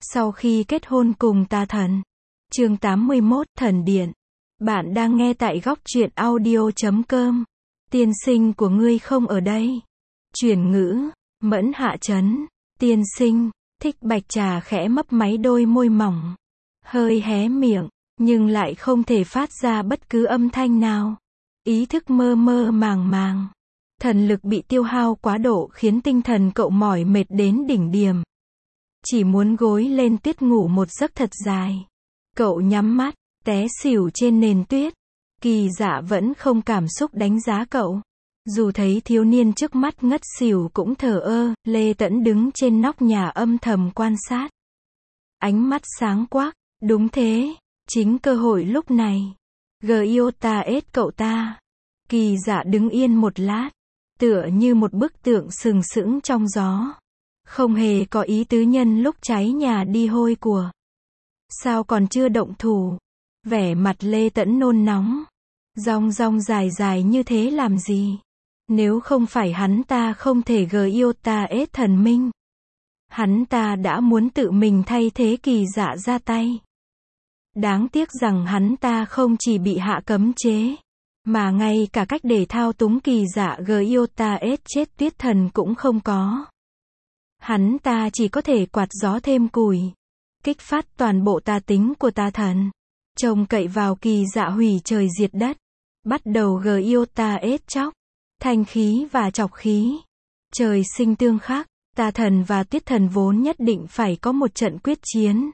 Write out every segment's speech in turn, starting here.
Sau khi kết hôn cùng tà thần. Chương 81, Thần Điện. Bạn đang nghe tại góc truyện audio.com. Tiên sinh của ngươi không ở đây. Chuyển ngữ, Mẫn Hạ Chấn. Tiên sinh, Thích Bạch Trà khẽ mấp máy đôi môi mỏng. Hơi hé miệng, nhưng lại không thể phát ra bất cứ âm thanh nào. Ý thức mơ mơ màng màng. Thần lực bị tiêu hao quá độ khiến tinh thần cậu mỏi mệt đến đỉnh điểm. Chỉ muốn gối lên tuyết ngủ một giấc thật dài. Cậu nhắm mắt, té xỉu trên nền tuyết. Kỳ Dạ vẫn không cảm xúc đánh giá cậu. Dù thấy thiếu niên trước mắt ngất xỉu cũng thờ ơ, Lê Tẫn đứng trên nóc nhà âm thầm quan sát. Ánh mắt sáng quắc, đúng thế, chính cơ hội lúc này. Gyota ết cậu ta. Kỳ Dạ đứng yên một lát, tựa như một bức tượng sừng sững trong gió. Không hề có ý tứ nhân lúc cháy nhà đi hôi của. Sao còn chưa động thủ? Vẻ mặt Lê Tẫn nôn nóng. Rong rong dài dài như thế làm gì? Nếu không phải hắn ta không thể Gyota ết thần minh. Hắn ta đã muốn tự mình thay thế Kỳ Dạ ra tay. Đáng tiếc rằng hắn ta không chỉ bị hạ cấm chế, mà ngay cả cách để thao túng Kỳ Dạ Gyota ết chết tuyết thần cũng không có. Hắn ta chỉ có thể quạt gió thêm củi, kích phát toàn bộ tà tính của tà thần, trông cậy vào Kỳ Dạ hủy trời diệt đất, bắt đầu Gyota ết chóc, thanh khí và trọc khí. Trời sinh tương khắc, tà thần và tuyết thần vốn nhất định phải có một trận quyết chiến.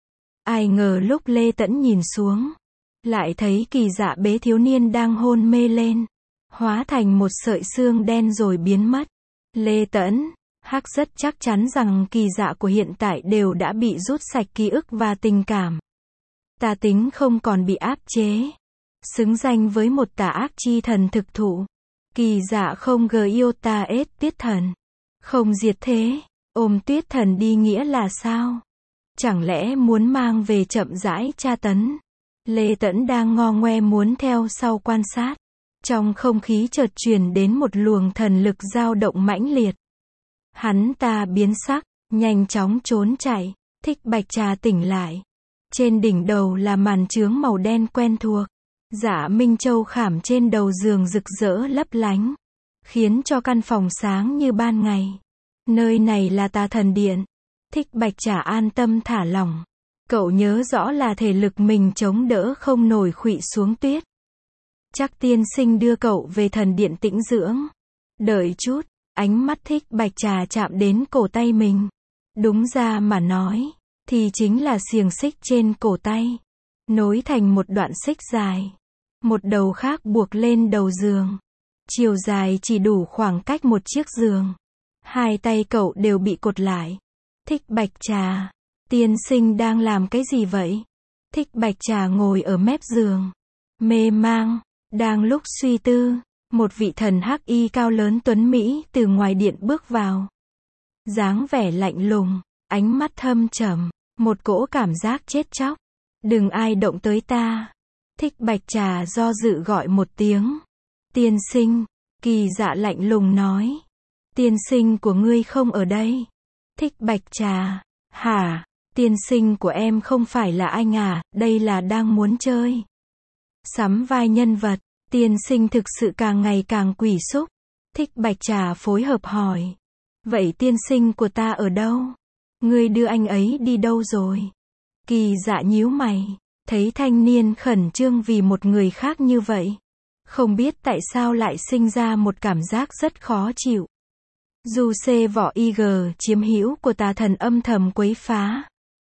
Ai ngờ lúc Lê Tẫn nhìn xuống, lại thấy Kỳ Dạ bế thiếu niên đang hôn mê lên, hóa thành một sợi xương đen rồi biến mất. Lê Tẫn, Hắc rất chắc chắn rằng Kỳ Dạ của hiện tại đều đã bị rút sạch ký ức và tình cảm. Tà tính không còn bị áp chế. Xứng danh với một tà ác chi thần thực thụ. Kỳ Dạ không Gyota ết tuyết thần. Không diệt thế. Ôm tuyết thần đi nghĩa là sao? Chẳng lẽ muốn mang về chậm rãi tra tấn? Lê Tẫn đang ngo ngoe muốn theo sau quan sát. Trong không khí chợt truyền đến một luồng thần lực dao động mãnh liệt. Hắn ta biến sắc, nhanh chóng trốn chạy. Thích Bạch Trà tỉnh lại. Trên đỉnh đầu là màn chướng màu đen quen thuộc. Dạ Minh Châu khảm trên đầu giường rực rỡ lấp lánh, khiến cho căn phòng sáng như ban ngày. Nơi này là Tà Thần Điện. Thích Bạch Trà an tâm thả lỏng. Cậu nhớ rõ là thể lực mình chống đỡ không nổi khuỵu xuống tuyết. Chắc tiên sinh đưa cậu về thần điện tĩnh dưỡng. Đợi chút. Ánh mắt Thích Bạch Trà chạm đến cổ tay mình. Đúng ra mà nói, thì chính là xiềng xích trên cổ tay. Nối thành một đoạn xích dài. Một đầu khác buộc lên đầu giường. Chiều dài chỉ đủ khoảng cách một chiếc giường. Hai tay cậu đều bị cột lại. Thích Bạch Trà, tiên sinh đang làm cái gì vậy? Thích Bạch Trà ngồi ở mép giường. Mê mang, đang lúc suy tư. Một vị thần hắc y cao lớn tuấn Mỹ từ ngoài điện bước vào. Dáng vẻ lạnh lùng, ánh mắt thâm trầm, một cỗ cảm giác chết chóc. Đừng ai động tới ta. Thích Bạch Trà do dự gọi một tiếng. Tiên sinh, Kỳ Dạ lạnh lùng nói. Tiên sinh của ngươi không ở đây. Thích Bạch Trà, hả? Tiên sinh của em không phải là anh à, đây là đang muốn chơi. Sắm vai nhân vật. Tiên sinh thực sự càng ngày càng quỷ xúc. Thích Bạch Trà phối hợp hỏi. Vậy tiên sinh của ta ở đâu? Ngươi đưa anh ấy đi đâu rồi? Kỳ Dạ nhíu mày. Thấy thanh niên khẩn trương vì một người khác như vậy. Không biết tại sao lại sinh ra một cảm giác rất khó chịu. Dù xê vỏ IG chiếm hữu của tà thần âm thầm quấy phá.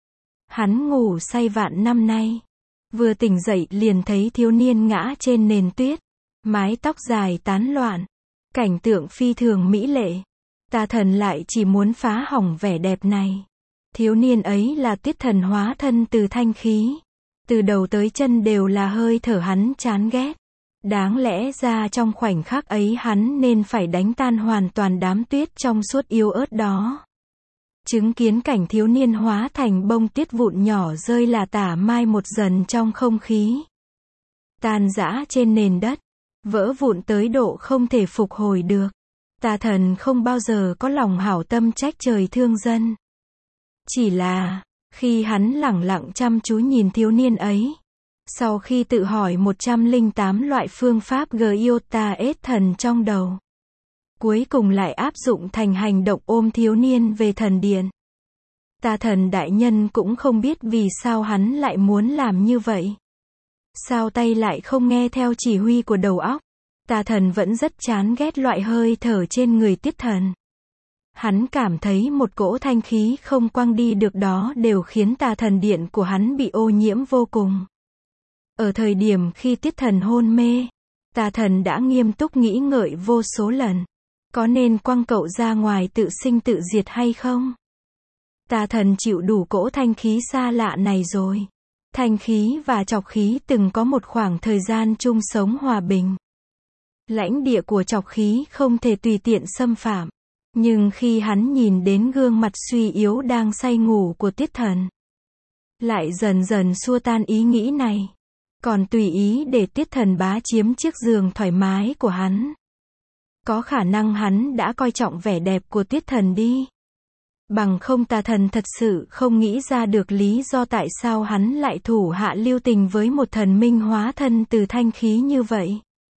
Hắn ngủ say vạn năm nay. Vừa tỉnh dậy liền thấy thiếu niên ngã trên nền tuyết. Mái tóc dài tán loạn. Cảnh tượng phi thường mỹ lệ. Tà thần lại chỉ muốn phá hỏng vẻ đẹp này. Thiếu niên ấy là tuyết thần hóa thân từ thanh khí. Từ đầu tới chân đều là hơi thở hắn chán ghét. Đáng lẽ ra trong khoảnh khắc ấy hắn nên phải đánh tan hoàn toàn đám tuyết trong suốt yếu ớt đó. Chứng kiến cảnh thiếu niên hóa thành bông tuyết vụn nhỏ rơi là tả mai một dần trong không khí. Tan rã trên nền đất. Vỡ vụn tới độ không thể phục hồi được. Tà thần không bao giờ có lòng hảo tâm trách trời thương dân. Chỉ là, Khi hắn lẳng lặng chăm chú nhìn thiếu niên ấy, sau khi tự hỏi 108 loại phương pháp Gyota ết thần trong đầu, cuối cùng lại áp dụng thành hành động ôm thiếu niên về thần điện. Tà thần đại nhân cũng không biết vì sao hắn lại muốn làm như vậy. Sao tay lại không nghe theo chỉ huy của đầu óc? Tà thần vẫn rất chán ghét loại hơi thở trên người Tiết Thần. Hắn cảm thấy một cỗ thanh khí không quăng đi được đó đều khiến tà thần điện của hắn bị ô nhiễm vô cùng. Ở thời điểm khi Tiết Thần hôn mê, tà thần đã nghiêm túc nghĩ ngợi vô số lần. Có nên quăng cậu ra ngoài tự sinh tự diệt hay không? Tà thần chịu đủ cỗ thanh khí xa lạ này rồi. Thanh khí và trọc khí từng có một khoảng thời gian chung sống hòa bình. Lãnh địa của trọc khí không thể tùy tiện xâm phạm. Nhưng khi hắn nhìn đến gương mặt suy yếu đang say ngủ của Tiết Thần, lại dần dần xua tan ý nghĩ này. Còn tùy ý để Tiết Thần bá chiếm chiếc giường thoải mái của hắn. Có khả năng hắn đã coi trọng vẻ đẹp của Tiết Thần đi. Bằng không tà thần thật sự không nghĩ ra được lý do tại sao hắn lại thủ hạ lưu tình với một thần minh hóa thân từ thanh khí như vậy.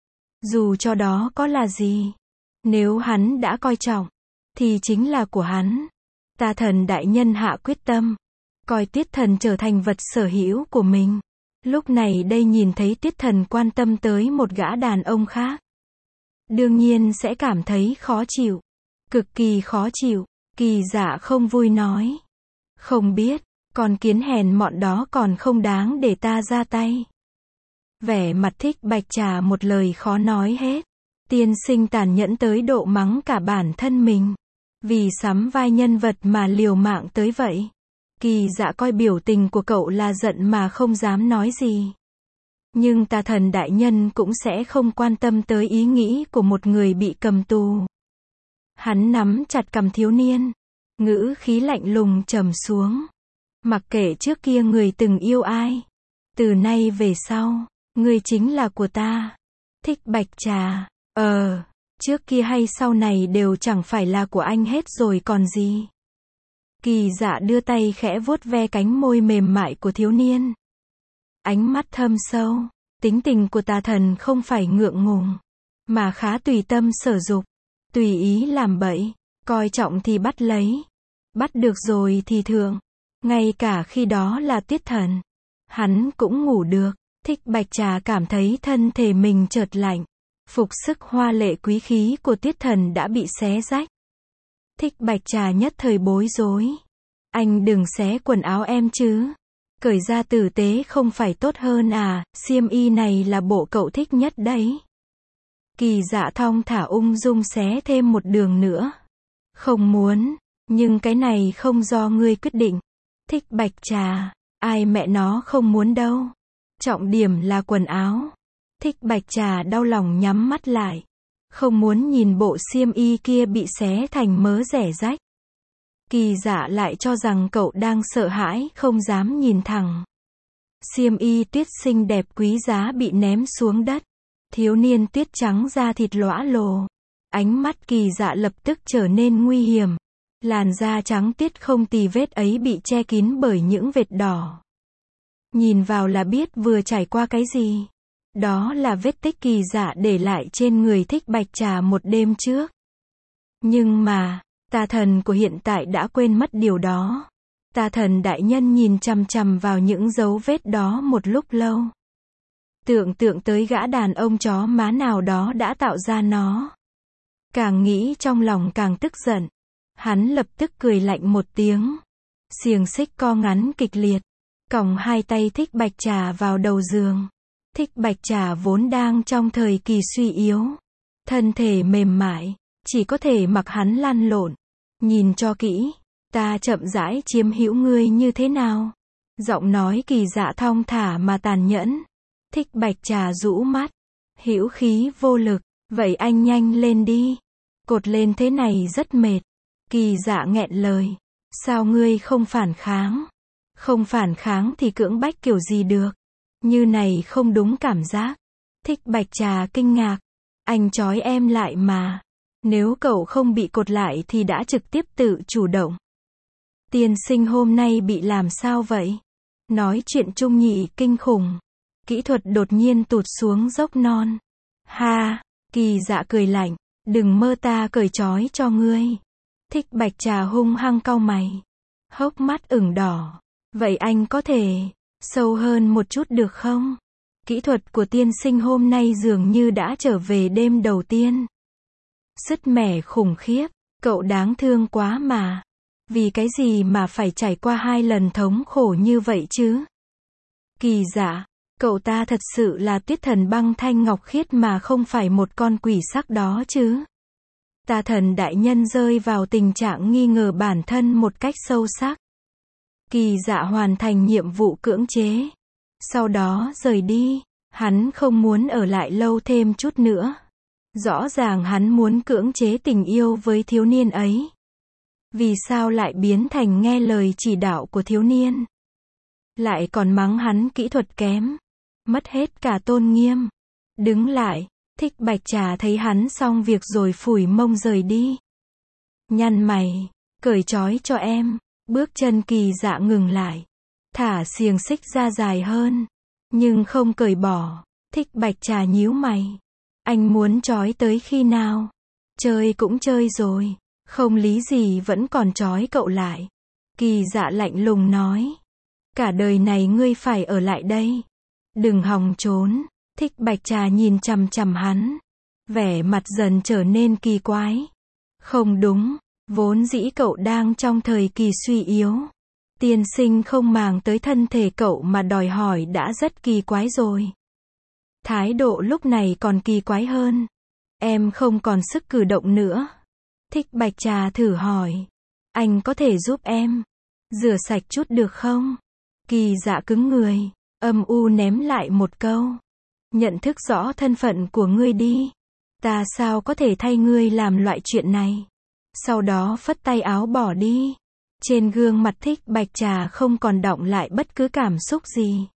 Dù cho đó có là gì, nếu hắn đã coi trọng, thì chính là của hắn. Tà thần đại nhân hạ quyết tâm, coi Tiết Thần trở thành vật sở hữu của mình. Lúc này đây nhìn thấy Tiết Thần quan tâm tới một gã đàn ông khác, đương nhiên sẽ cảm thấy khó chịu. Cực kỳ khó chịu. Kỳ Dạ không vui nói. Không biết, con kiến hèn mọn đó còn không đáng để ta ra tay. Vẻ mặt Thích Bạch Trà một lời khó nói hết. Tiên sinh tàn nhẫn tới độ mắng cả bản thân mình. Vì sắm vai nhân vật mà liều mạng tới vậy. Kỳ Dạ coi biểu tình của cậu là giận mà không dám nói gì. Nhưng tà thần đại nhân cũng sẽ không quan tâm tới ý nghĩ của một người bị cầm tù. Hắn nắm chặt cằm thiếu niên, ngữ khí lạnh lùng trầm xuống. Mặc kệ trước kia người từng yêu ai, từ nay về sau, người chính là của ta. Thích Bạch Trà, trước kia hay sau này đều chẳng phải là của anh hết rồi còn gì. Kỳ Dạ đưa tay khẽ vuốt ve cánh môi mềm mại của thiếu niên. Ánh mắt thâm sâu, tính tình của tà thần không phải ngượng ngùng, mà khá tùy tâm sở dục. Tùy ý làm bậy, coi trọng thì bắt lấy. Bắt được rồi thì thượng. Ngay cả khi đó là Tiết Thần, hắn cũng ngủ được. Thích Bạch Trà cảm thấy thân thể mình chợt lạnh. Phục sức hoa lệ quý khí của Tiết Thần đã bị xé rách. Thích Bạch Trà nhất thời bối rối. Anh đừng xé quần áo em chứ. Cởi ra tử tế không phải tốt hơn à, xiêm y này là bộ cậu thích nhất đấy. Kỳ Dạ thong thả ung dung xé thêm một đường nữa. Không muốn, nhưng cái này không do ngươi quyết định. Thích Bạch Trà, ai mẹ nó không muốn đâu. Trọng điểm là quần áo. Thích Bạch Trà đau lòng nhắm mắt lại. Không muốn nhìn bộ xiêm y kia bị xé thành mớ rẻ rách. Kỳ Dạ lại cho rằng cậu đang sợ hãi không dám nhìn thẳng. Xiêm y tuyết xinh đẹp quý giá bị ném xuống đất. Thiếu niên tuyết trắng da thịt lõa lồ. Ánh mắt Kỳ Dạ lập tức trở nên nguy hiểm. Làn da trắng tiết không tì vết ấy bị che kín bởi những vệt đỏ. Nhìn vào là biết vừa trải qua cái gì. Đó là vết tích Kỳ Dạ để lại trên người Thích Bạch Trà một đêm trước. Nhưng mà, tà thần của hiện tại đã quên mất điều đó. Tà thần đại nhân nhìn chằm chằm vào những dấu vết đó một lúc lâu. Tưởng tượng tới gã đàn ông chó má nào đó đã tạo ra nó. Càng nghĩ trong lòng càng tức giận. Hắn lập tức cười lạnh một tiếng. Xiềng xích co ngắn kịch liệt. Còng hai tay Thích Bạch Trà vào đầu giường. Thích Bạch Trà vốn đang trong thời kỳ suy yếu. Thân thể mềm mại. Chỉ có thể mặc hắn lăn lộn. Nhìn cho kỹ. Ta chậm rãi chiếm hữu ngươi như thế nào? Giọng nói Kỳ Dạ thong thả mà tàn nhẫn. Thích Bạch Trà rũ mắt. Hữu khí vô lực. Vậy anh nhanh lên đi. Cột lên thế này rất mệt. Kỳ Dạ nghẹn lời. Sao ngươi không phản kháng? Không phản kháng thì cưỡng bách kiểu gì được? Như này không đúng cảm giác. Thích Bạch Trà kinh ngạc. Anh trói em lại mà. Nếu cậu không bị cột lại thì đã trực tiếp tự chủ động. Tiên sinh hôm nay bị làm sao vậy? Nói chuyện Trung Nhị kinh khủng. Kỹ thuật đột nhiên tụt xuống dốc non. Ha, Kỳ Dạ cười lạnh, đừng mơ ta cởi trói cho ngươi. Thích Bạch Trà hung hăng cau mày. Hốc mắt ửng đỏ. Vậy anh có thể sâu hơn một chút được không? Kỹ thuật của tiên sinh hôm nay dường như đã trở về đêm đầu tiên. Sứt mẻ khủng khiếp, cậu đáng thương quá mà. Vì cái gì mà phải trải qua 2 lần thống khổ như vậy chứ? Kỳ Dạ, cậu ta thật sự là Tuyết Thần băng thanh ngọc khiết mà không phải một con quỷ sắc đó chứ? Tà thần đại nhân rơi vào tình trạng nghi ngờ bản thân một cách sâu sắc. Kỳ Dạ hoàn thành nhiệm vụ cưỡng chế. Sau đó rời đi. Hắn không muốn ở lại lâu thêm chút nữa. Rõ ràng hắn muốn cưỡng chế tình yêu với thiếu niên ấy. Vì sao lại biến thành nghe lời chỉ đạo của thiếu niên? Lại còn mắng hắn kỹ thuật kém. Mất hết cả tôn nghiêm. Đứng lại. Thích Bạch Trà thấy hắn xong việc rồi phủi mông rời đi. Nhăn mày. Cởi trói cho em. Bước chân Kỳ Dạ ngừng lại. Thả xiềng xích ra dài hơn. Nhưng không cởi bỏ. Thích Bạch Trà nhíu mày. Anh muốn trói tới khi nào? Chơi cũng chơi rồi. Không lý gì vẫn còn trói cậu lại. Kỳ Dạ lạnh lùng nói. Cả đời này ngươi phải ở lại đây. Đừng hòng trốn. Thích Bạch Trà nhìn chằm chằm hắn. Vẻ mặt dần trở nên kỳ quái. Không đúng. Vốn dĩ cậu đang trong thời kỳ suy yếu. Tiên sinh không màng tới thân thể cậu mà đòi hỏi đã rất kỳ quái rồi. Thái độ lúc này còn kỳ quái hơn. Em không còn sức cử động nữa. Thích Bạch Trà thử hỏi. Anh có thể giúp em rửa sạch chút được không? Kỳ Dạ cứng người. Âm u ném lại một câu. Nhận thức rõ thân phận của ngươi đi. Ta sao có thể thay ngươi làm loại chuyện này? Sau đó phất tay áo bỏ đi. Trên gương mặt Thích Bạch Trà không còn đọng lại bất cứ cảm xúc gì.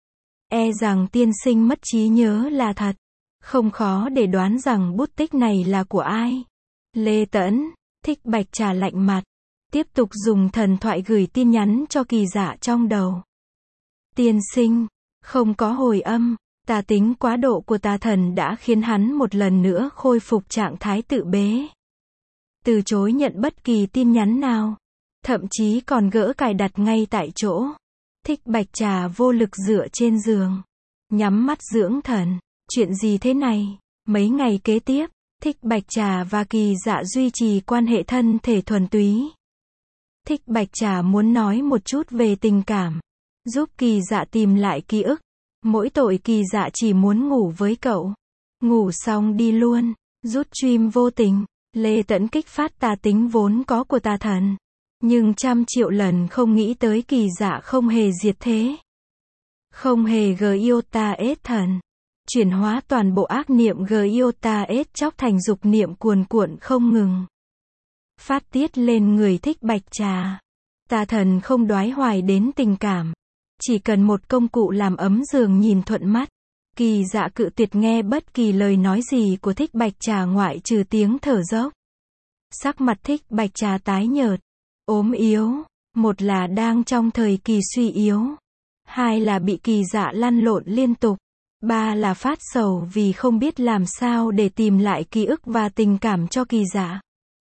E rằng tiên sinh mất trí nhớ là thật. Không khó để đoán rằng bút tích này là của ai. Lê Tẫn. Thích Bạch Trà lạnh mặt. Tiếp tục dùng thần thoại gửi tin nhắn cho Kỳ Dạ trong đầu. Tiên sinh. Không có hồi âm. Tà tính quá độ của tà thần đã khiến hắn một lần nữa khôi phục trạng thái tự bế. Từ chối nhận bất kỳ tin nhắn nào. Thậm chí còn gỡ cài đặt ngay tại chỗ. Thích Bạch Trà vô lực dựa trên giường. Nhắm mắt dưỡng thần. Chuyện gì thế này? Mấy ngày kế tiếp, Thích Bạch Trà và Kỳ Dạ duy trì quan hệ thân thể thuần túy. Thích Bạch Trà muốn nói một chút về tình cảm. Giúp Kỳ Dạ tìm lại ký ức. Mỗi tội Kỳ Dạ chỉ muốn ngủ với cậu. Ngủ xong đi luôn. Rút stream vô tình. Lê Tẫn kích phát tà tính vốn có của tà thần. Nhưng trăm triệu lần không nghĩ tới Kỳ Dạ không hề diệt thế. Không hề Giota S thần. Chuyển hóa toàn bộ ác niệm Giota S chóc thành dục niệm cuồn cuộn không ngừng. Phát tiết lên người Thích Bạch Trà. Tà thần không đoái hoài đến tình cảm. Chỉ cần một công cụ làm ấm giường nhìn thuận mắt. Kỳ Dạ cự tuyệt nghe bất kỳ lời nói gì của Thích Bạch Trà ngoại trừ tiếng thở dốc. Sắc mặt Thích Bạch Trà tái nhợt. Ốm yếu. Một là đang trong thời kỳ suy yếu. Hai là bị Kỳ Dạ lăn lộn liên tục. Ba là phát sầu vì không biết làm sao để tìm lại ký ức và tình cảm cho Kỳ Dạ.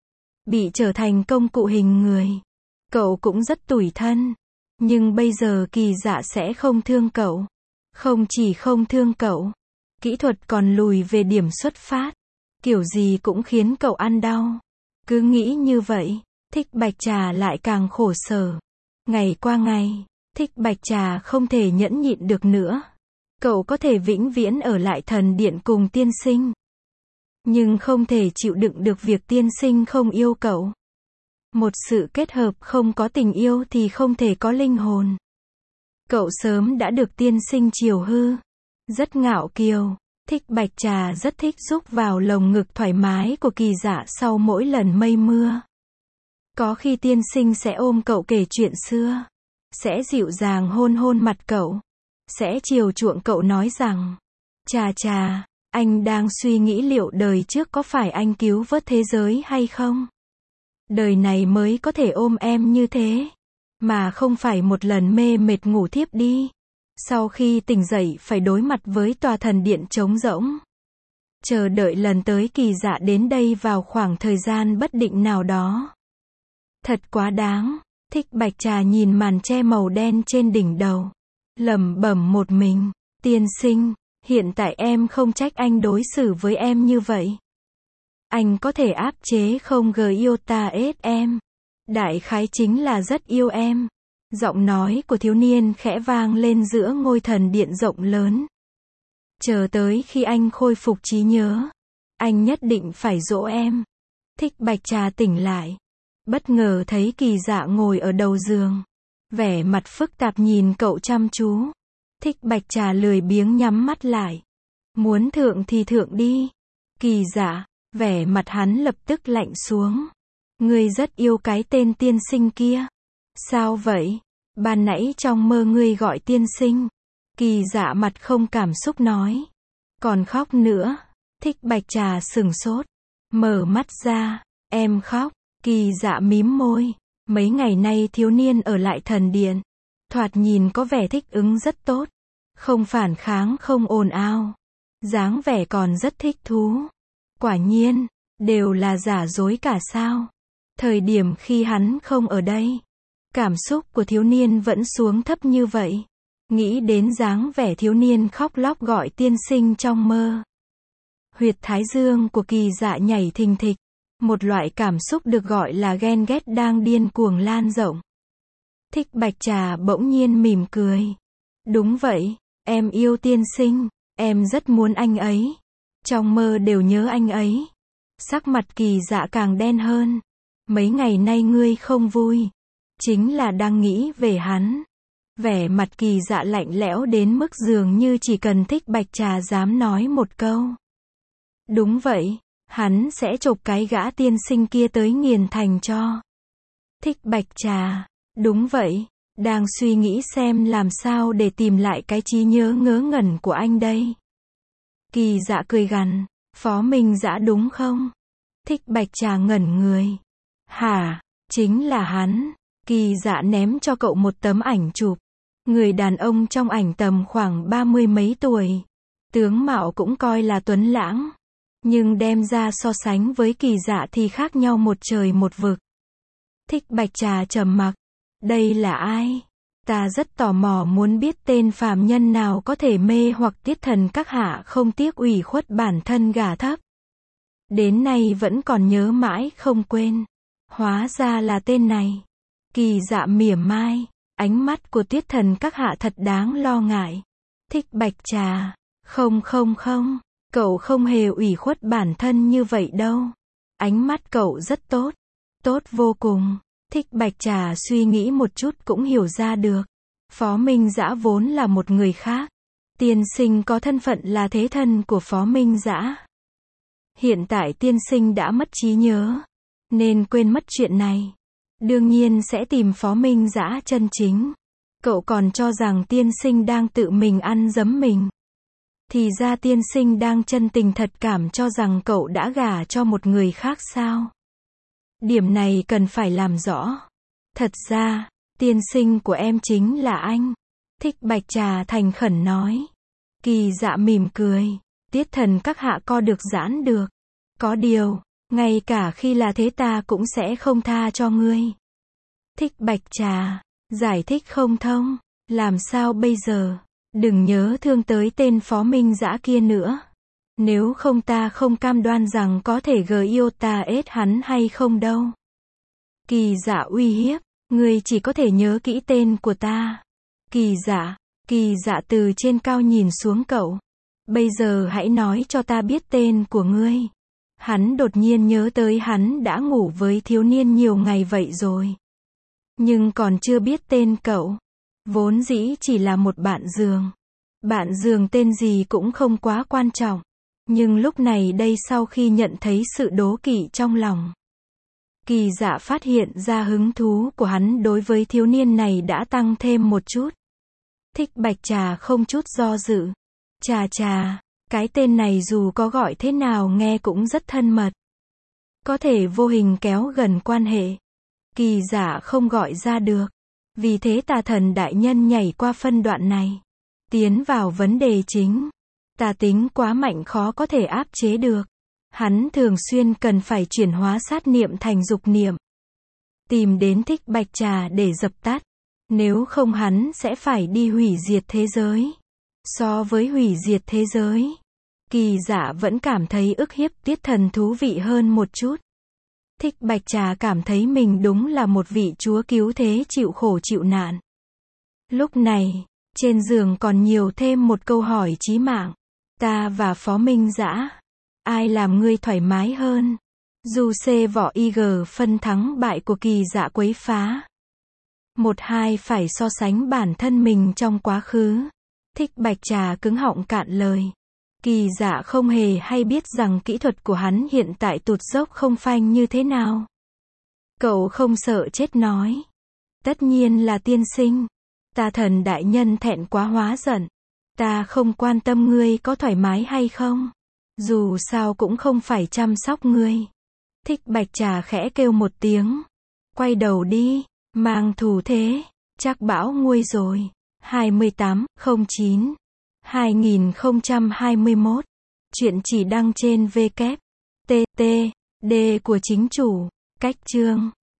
Bị trở thành công cụ hình người. Cậu cũng rất tủi thân. Nhưng bây giờ Kỳ Dạ sẽ không thương cậu. Không chỉ không thương cậu. Kỹ thuật còn lùi về điểm xuất phát. Kiểu gì cũng khiến cậu ăn đau. Cứ nghĩ như vậy. Thích Bạch Trà lại càng khổ sở. Ngày qua ngày. Thích Bạch Trà không thể nhẫn nhịn được nữa. Cậu có thể vĩnh viễn ở lại thần điện cùng tiên sinh. Nhưng không thể chịu đựng được việc tiên sinh không yêu cậu. Một sự kết hợp không có tình yêu thì không thể có linh hồn. Cậu sớm đã được tiên sinh chiều hư. Rất ngạo kiều. Thích Bạch Trà rất thích rúc vào lồng ngực thoải mái của Kỳ Dạ sau mỗi lần mây mưa. Có khi tiên sinh sẽ ôm cậu kể chuyện xưa. Sẽ dịu dàng hôn hôn mặt cậu. Sẽ chiều chuộng cậu nói rằng. Chà chà, anh đang suy nghĩ liệu đời trước có phải anh cứu vớt thế giới hay không? Đời này mới có thể ôm em như thế. mà không phải một lần mê mệt ngủ thiếp đi. Sau khi tỉnh dậy phải đối mặt với tòa thần điện trống rỗng. Chờ đợi lần tới Kỳ Dạ đến đây vào khoảng thời gian bất định nào đó. Thật quá đáng. Thích Bạch Trà nhìn màn che màu đen trên đỉnh đầu. Lẩm bẩm một mình. Tiên sinh, hiện tại em không trách anh đối xử với em như vậy. Anh có thể áp chế không yêu ta ết em. Đại khái chính là rất yêu em. Giọng nói của thiếu niên khẽ vang lên giữa ngôi thần điện rộng lớn. Chờ tới khi anh khôi phục trí nhớ, anh nhất định phải dỗ em. Thích Bạch Trà tỉnh lại. Bất ngờ thấy Kỳ Dạ ngồi ở đầu giường. Vẻ mặt phức tạp nhìn cậu chăm chú. Thích Bạch Trà lười biếng nhắm mắt lại. Muốn thượng thì thượng đi. Kỳ Dạ, vẻ mặt hắn lập tức lạnh xuống. Ngươi rất yêu cái tên tiên sinh kia. Sao vậy? Ban nãy trong mơ ngươi gọi tiên sinh. Kỳ Dạ mặt không cảm xúc nói. Còn khóc nữa. Thích Bạch Trà sửng sốt. Mở mắt ra. Em khóc. Kỳ Dạ mím môi. Mấy ngày nay thiếu niên ở lại thần điện. Thoạt nhìn có vẻ thích ứng rất tốt. Không phản kháng, không ồn ào. Dáng vẻ còn rất thích thú. Quả nhiên, đều là giả dối cả sao. Thời điểm khi hắn không ở đây, cảm xúc của thiếu niên vẫn xuống thấp như vậy. Nghĩ đến dáng vẻ thiếu niên khóc lóc gọi tiên sinh trong mơ. Huyệt thái dương của Kỳ Dạ nhảy thình thịch. Một loại cảm xúc được gọi là ghen ghét đang điên cuồng lan rộng. Thích Bạch Trà bỗng nhiên mỉm cười. Đúng vậy, em yêu tiên sinh, em rất muốn anh ấy. Trong mơ đều nhớ anh ấy. Sắc mặt Kỳ Dạ càng đen hơn. Mấy ngày nay ngươi không vui. Chính là đang nghĩ về hắn. Vẻ mặt Kỳ Dạ lạnh lẽo đến mức dường như chỉ cần Thích Bạch Trà dám nói một câu. Đúng vậy, hắn sẽ chộp cái gã tiên sinh kia tới nghiền thành cho. Thích Bạch Trà, đúng vậy, đang suy nghĩ xem làm sao để tìm lại cái trí nhớ ngớ ngẩn của anh đây. Kỳ Dạ cười gằn, Phó Minh Dã đúng không? Thích Bạch Trà ngẩn người. Hả, chính là hắn. Kỳ Dạ ném cho cậu một tấm ảnh chụp. Người đàn ông trong ảnh tầm khoảng 30 mấy tuổi. Tướng mạo cũng coi là tuấn lãng. Nhưng đem ra so sánh với Kỳ Dạ thì khác nhau một trời một vực. Thích Bạch Trà trầm mặc. Đây là ai? Ta rất tò mò muốn biết tên phàm nhân nào có thể mê hoặc Tiết Thần các hạ không tiếc ủy khuất bản thân gả thấp. Đến nay vẫn còn nhớ mãi không quên. Hóa ra là tên này. Kỳ Dạ mỉa mai. Ánh mắt của Tiết Thần các hạ thật đáng lo ngại. Thích Bạch Trà. Không. Cậu không hề ủy khuất bản thân như vậy đâu. Ánh mắt cậu rất tốt. Tốt vô cùng. Thích Bạch Trà suy nghĩ một chút cũng hiểu ra được. Phó Minh Dã vốn là một người khác. Tiên sinh có thân phận là thế thân của Phó Minh Dã. Hiện tại tiên sinh đã mất trí nhớ, nên quên mất chuyện này. Đương nhiên sẽ tìm Phó Minh Dã chân chính. Cậu còn cho rằng tiên sinh đang tự mình ăn dấm mình. Thì ra tiên sinh đang chân tình thật cảm cho rằng cậu đã gả cho một người khác sao? Điểm này cần phải làm rõ. Thật ra, tiên sinh của em chính là anh. Thích Bạch Trà thành khẩn nói. Kỳ Dạ mỉm cười. Tiết Thần các hạ co được giãn được. Có điều, ngay cả khi là thế ta cũng sẽ không tha cho ngươi. Thích Bạch Trà, giải thích không thông. Làm sao bây giờ? Đừng nhớ thương tới tên Phó Minh Dã kia nữa. Nếu không ta không cam đoan rằng có thể yêu ta ết hắn hay không đâu. Kỳ Dạ uy hiếp. Ngươi chỉ có thể nhớ kỹ tên của ta. Kỳ Dạ từ trên cao nhìn xuống cậu. Bây giờ hãy nói cho ta biết tên của ngươi. Hắn đột nhiên nhớ tới hắn đã ngủ với thiếu niên nhiều ngày vậy rồi. Nhưng còn chưa biết tên cậu. Vốn dĩ chỉ là một bạn giường. Bạn giường tên gì cũng không quá quan trọng. Nhưng lúc này đây sau khi nhận thấy sự đố kỵ trong lòng. Kỳ Dạ phát hiện ra hứng thú của hắn đối với thiếu niên này đã tăng thêm một chút. Thích Bạch Trà không chút do dự. Trà, cái tên này dù có gọi thế nào nghe cũng rất thân mật. Có thể vô hình kéo gần quan hệ. Kỳ Dạ không gọi ra được. Vì thế tà thần đại nhân nhảy qua phân đoạn này. Tiến vào vấn đề chính. Tà tính quá mạnh khó có thể áp chế được. Hắn thường xuyên cần phải chuyển hóa sát niệm thành dục niệm. Tìm đến Thích Bạch Trà để dập tắt. Nếu không hắn sẽ phải đi hủy diệt thế giới. So với hủy diệt thế giới, Kỳ Dạ vẫn cảm thấy ức hiếp Tiết Thần thú vị hơn một chút. Thích Bạch Trà cảm thấy mình đúng là một vị chúa cứu thế chịu khổ chịu nạn. Lúc này, trên giường còn nhiều thêm một câu hỏi chí mạng. Ta và Phó Minh Dã, ai làm ngươi thoải mái hơn? Dù C võ IG phân thắng bại của Kỳ Dạ quấy phá. 1-2 phải so sánh bản thân mình trong quá khứ. Thích Bạch Trà cứng họng cạn lời. Kỳ Dạ không hề hay biết rằng kỹ thuật của hắn hiện tại tụt dốc không phanh như thế nào. Cậu không sợ chết nói. Tất nhiên là tiên sinh. Tà thần đại nhân thẹn quá hóa giận. Ta không quan tâm ngươi có thoải mái hay không. Dù sao cũng không phải chăm sóc ngươi. Thích Bạch Trà khẽ kêu một tiếng. Quay đầu đi, mang thù thế, chắc bão nguôi rồi. 28/09/2021. Chuyện chỉ đăng trên www.tt.d của chính chủ. Cách chương